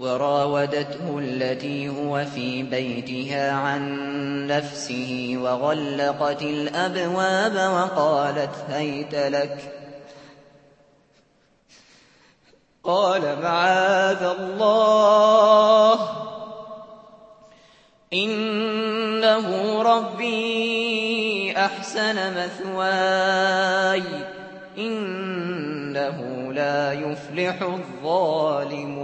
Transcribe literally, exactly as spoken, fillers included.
وراودته التي هو في بيتها عن نفسه وغلقت الأبواب وقالت هيت لك قال معاذ الله إنه ربي أحسن مثواي إنه لا يفلح الظالمون.